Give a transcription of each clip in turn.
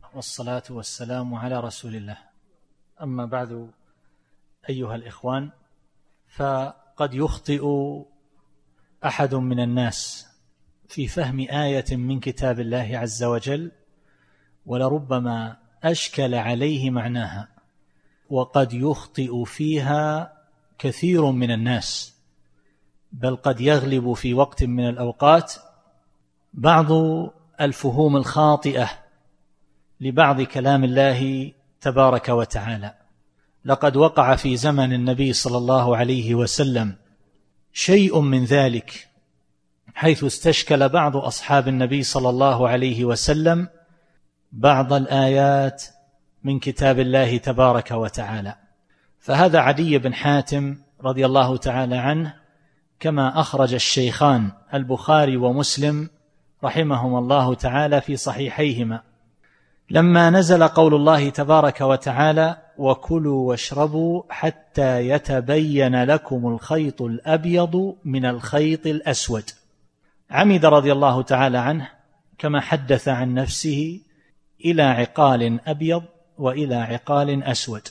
والصلاة والسلام على رسول الله. أما بعد، أيها الإخوان، فقد يخطئ أحد من الناس في فهم آية من كتاب الله عز وجل، ولربما أشكل عليه معناها، وقد يخطئ فيها كثير من الناس، بل قد يغلب في وقت من الأوقات بعض الفهوم الخاطئة لبعض كلام الله تبارك وتعالى. لقد وقع في زمن النبي صلى الله عليه وسلم شيء من ذلك، حيث استشكل بعض أصحاب النبي صلى الله عليه وسلم بعض الآيات من كتاب الله تبارك وتعالى. فهذا عدي بن حاتم رضي الله تعالى عنه، كما أخرج الشيخان البخاري ومسلم رحمهما الله تعالى في صحيحيهما، لما نزل قول الله تبارك وتعالى: وكلوا واشربوا حتى يتبين لكم الخيط الأبيض من الخيط الأسود، عمد رضي الله تعالى عنه كما حدث عن نفسه إلى عقال أبيض وإلى عقال أسود،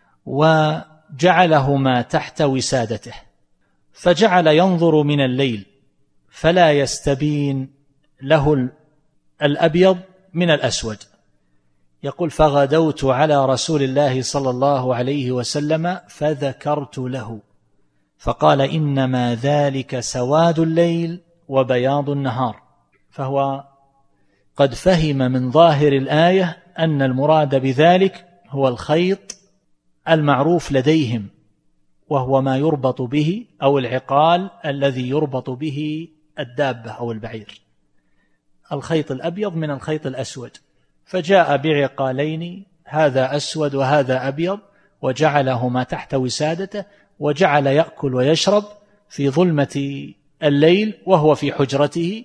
وجعلهما تحت وسادته، فجعل ينظر من الليل فلا يستبين له الأبيض من الأسود. يقول: فغدوت على رسول الله صلى الله عليه وسلم فذكرت له، فقال: إنما ذلك سواد الليل وبياض النهار. فهو قد فهم من ظاهر الآية أن المراد بذلك هو الخيط المعروف لديهم، وهو ما يربط به أو العقال الذي يربط به الدابة أو البعير، الخيط الأبيض من الخيط الأسود، فجاء بعقالين، هذا أسود وهذا أبيض، وجعلهما تحت وسادته، وجعل يأكل ويشرب في ظلمة الليل وهو في حجرته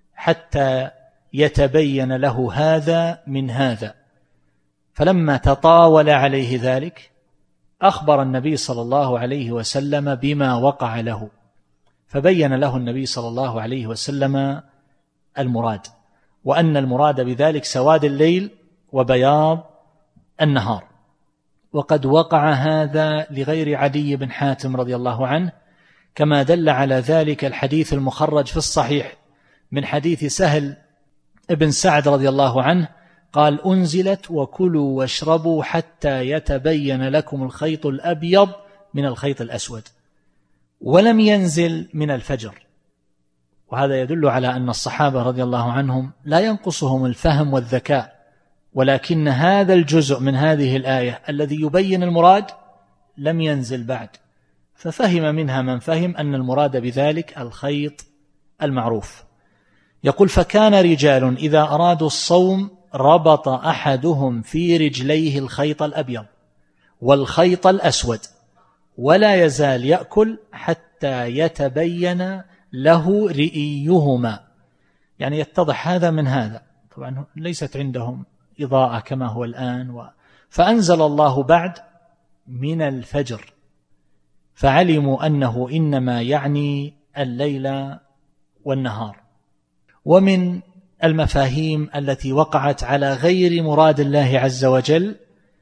حتى يتبين له هذا من هذا. فلما تطاول عليه ذلك أخبر النبي صلى الله عليه وسلم بما وقع له، فبين له النبي صلى الله عليه وسلم المراد، وأن المراد بذلك سواد الليل وبياض النهار. وقد وقع هذا لغير عدي بن حاتم رضي الله عنه، كما دل على ذلك الحديث المخرج في الصحيح من حديث سهل ابن سعد رضي الله عنه قال: أنزلت وكلوا واشربوا حتى يتبين لكم الخيط الأبيض من الخيط الأسود، ولم ينزل من الفجر. وهذا يدل على أن الصحابة رضي الله عنهم لا ينقصهم الفهم والذكاء، ولكن هذا الجزء من هذه الآية الذي يبين المراد لم ينزل بعد، ففهم منها من فهم أن المراد بذلك الخيط المعروف. يقول: فكان رجال إذا أرادوا الصوم ربط أحدهم في رجليه الخيط الأبيض والخيط الأسود، ولا يزال يأكل حتى يتبين له رئيهما، يعني يتضح هذا من هذا. طبعا ليست عندهم إضاءة كما هو الآن، فأنزل الله بعد من الفجر، فعلموا أنه إنما يعني الليل والنهار. ومن المفاهيم التي وقعت على غير مراد الله عز وجل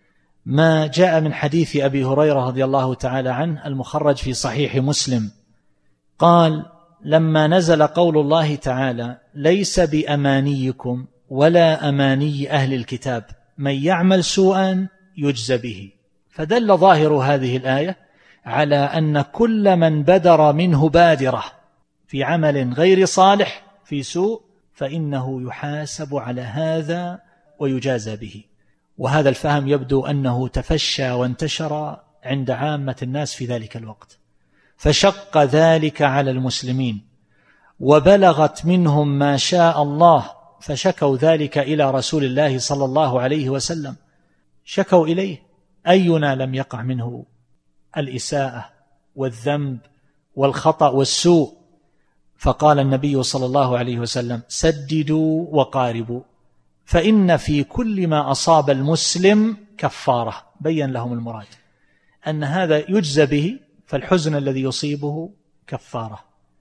ما جاء من حديث أبي هريرة رضي الله تعالى عنه المخرج في صحيح مسلم، قال: لما نزل قول الله تعالى: ليس بأمانيكم ولا أماني أهل الكتاب من يعمل سوءا يجزى به، فدل ظاهر هذه الآية على أن كل من بدر منه بادرة في عمل غير صالح في سوء فإنه يحاسب على هذا ويجازى به. وهذا الفهم يبدو أنه تفشى وانتشر عند عامة الناس في ذلك الوقت، فشق ذلك على المسلمين، وبلغت منهم ما شاء الله، فشكوا ذلك إلى رسول الله صلى الله عليه وسلم، شكوا إليه: أينا لم يقع منه الإساءة والذنب والخطأ والسوء؟ فقال النبي صلى الله عليه وسلم: سددوا وقاربوا، فإن في كل ما أصاب المسلم كفارة. بين لهم المراد أن هذا يجزى به، فالحزن الذي يصيبه كفارة،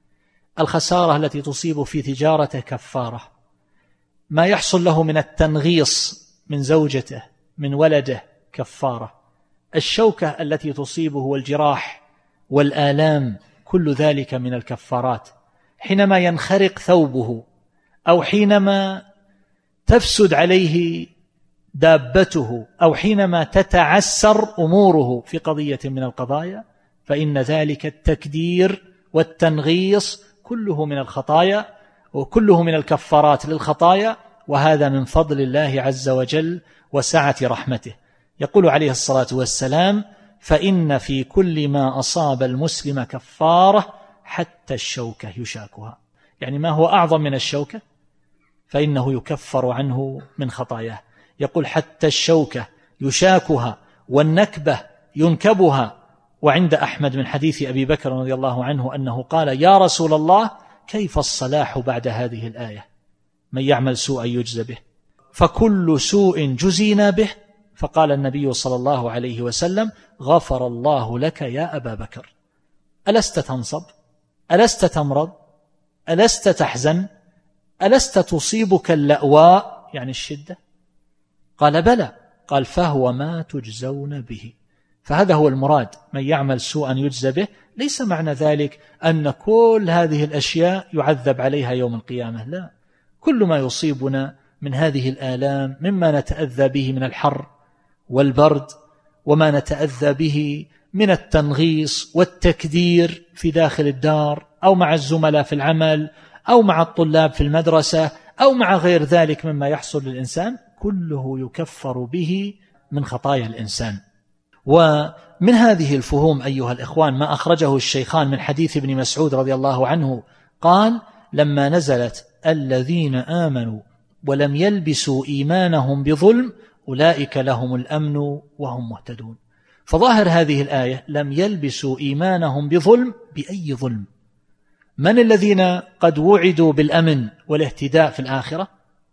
الخسارة التي تصيب في تجارته كفارة، ما يحصل له من التنغيص من زوجته من ولده كفارة. الشوكة التي تصيبه والجراح والآلام كل ذلك من الكفارات. حينما ينخرق ثوبه أو حينما تفسد عليه دابته أو حينما تتعسر أموره في قضية من القضايا، فإن ذلك التكدير والتنغيص كله من الخطايا وكله من الكفارات للخطايا، وهذا من فضل الله عز وجل وسعة رحمته. يقول عليه الصلاة والسلام: فإن في كل ما أصاب المسلم كفارة حتى الشوكة يشاكها. يعني ما هو أعظم من الشوكة فإنه يكفر عنه من خطاياه. يقول حتى الشوكة يشاكها والنكبة ينكبها. وعند أحمد من حديث أبي بكر رضي الله عنه أنه قال: يا رسول الله كيف الصلاح بعد هذه الآية؟ من يعمل سوءا يجزى به، فكل سوء جزينا به. فقال النبي صلى الله عليه وسلم: غفر الله لك يا أبا بكر. ألست تنصب؟ ألست تمرض؟ ألست تحزن؟ ألست تصيبك اللأواء يعني الشدة؟ قال: بلى. قال: فهو ما تجزون به. فهذا هو المراد، من يعمل سوءا يجزى به. ليس معنى ذلك أن كل هذه الأشياء يعذب عليها يوم القيامة، لا. كل ما يصيبنا من هذه الآلام مما نتأذى به من الحر والبرد، وما نتأذى به من التنغيص والتكدير في داخل الدار أو مع الزملاء في العمل أو مع الطلاب في المدرسة أو مع غير ذلك مما يحصل للإنسان، كله يكفر به من خطايا الإنسان. ومن هذه الفهوم أيها الإخوان ما أخرجه الشيخان من حديث ابن مسعود رضي الله عنه قال: لما نزلت الذين آمنوا ولم يلبسوا إيمانهم بظلم أولئك لهم الأمن وهم مهتدون. فظاهر هذه الآية لم يلبسوا إيمانهم بظلم. بأي ظلم؟ من الذين قد وعدوا بالأمن والاهتداء في الآخرة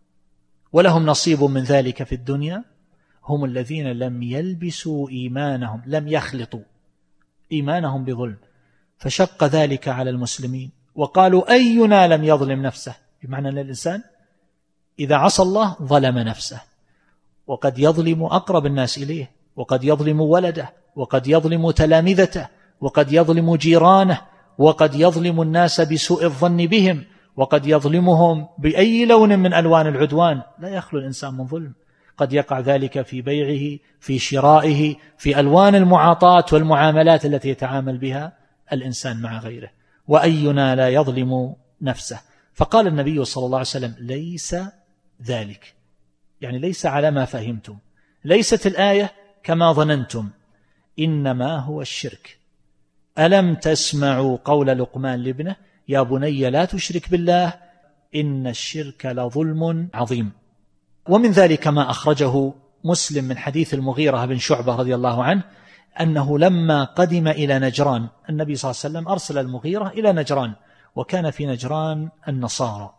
ولهم نصيب من ذلك في الدنيا؟ هم الذين لم يلبسوا إيمانهم، لم يخلطوا إيمانهم بظلم. فشق ذلك على المسلمين وقالوا: أينا لم يظلم نفسه؟ بمعنى أن الإنسان إذا عصى الله ظلم نفسه، وقد يظلم أقرب الناس إليه، وقد يظلم ولده، وقد يظلم تلامذته، وقد يظلم جيرانه، وقد يظلم الناس بسوء الظن بهم، وقد يظلمهم بأي لون من ألوان العدوان. لا يخلو الإنسان من ظلم. قد يقع ذلك في بيعه، في شرائه، في ألوان المعاطاة والمعاملات التي يتعامل بها الإنسان مع غيره. وأينا لا يظلم نفسه؟ فقال النبي صلى الله عليه وسلم: ليس ذلك، يعني ليس على ما فهمتم، ليست الآية كما ظننتم، إنما هو الشرك. ألم تسمعوا قول لقمان لابنه: يا بني لا تشرك بالله إن الشرك لظلم عظيم. ومن ذلك ما أخرجه مسلم من حديث المغيرة بن شعبة رضي الله عنه أنه لما قدم إلى نجران، النبي صلى الله عليه وسلم أرسل المغيرة إلى نجران، وكان في نجران النصارى،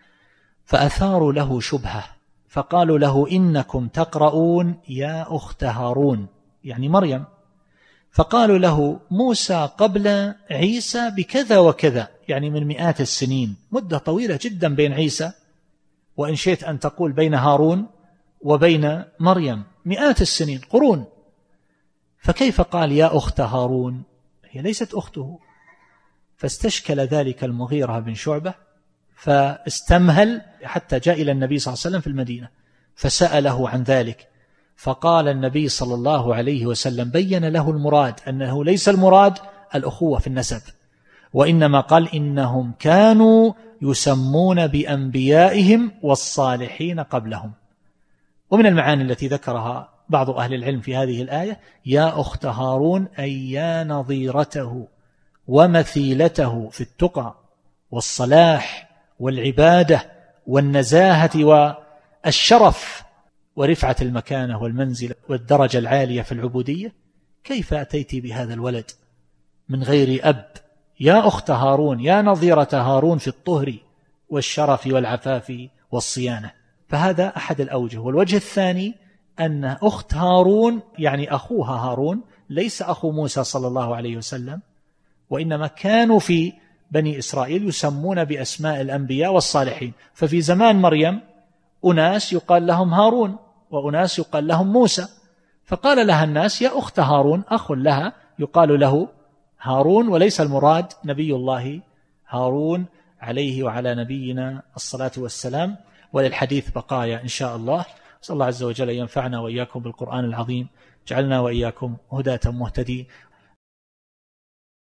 فأثاروا له شبهة، فقالوا له: إنكم تقرؤون يا أخت هارون، يعني مريم. فقالوا له: موسى قبل عيسى بكذا وكذا، يعني من مئات السنين، مدة طويلة جدا بين عيسى، وإن شئت أن تقول بين هارون وبين مريم مئات السنين، قرون. فكيف قال يا أخت هارون؟ هي ليست أخته. فاستشكل ذلك المغيرة بن شعبة، فاستمهل حتى جاء إلى النبي صلى الله عليه وسلم في المدينة فسأله عن ذلك. فقال النبي صلى الله عليه وسلم، بين له المراد، أنه ليس المراد الأخوة في النسب، وإنما قال: إنهم كانوا يسمون بأنبيائهم والصالحين قبلهم. ومن المعاني التي ذكرها بعض أهل العلم في هذه الآية: يا أخت هارون، أي يا نظيرته ومثيلته في التقى والصلاح والعبادة والنزاهة والشرف ورفعة المكانة والمنزلة والدرجة العالية في العبودية، كيف أتيت بهذا الولد من غير أب؟ يا أخت هارون، يا نظيرة هارون في الطهر والشرف والعفاف والصيانة. فهذا أحد الأوجه. والوجه الثاني أن أخت هارون يعني أخوها هارون، ليس أخو موسى صلى الله عليه وسلم، وإنما كانوا في بني إسرائيل يسمون بأسماء الأنبياء والصالحين. ففي زمان مريم أناس يقال لهم هارون، وأناس يقال لهم موسى، فقال لها الناس يا أخت هارون، أخ لها يقال له هارون، وليس المراد نبي الله هارون عليه وعلى نبينا الصلاة والسلام. وللحديث بقايا إن شاء الله. صلى الله عز وجل ينفعنا وإياكم بالقرآن العظيم، جعلنا وإياكم هداة مهتدين،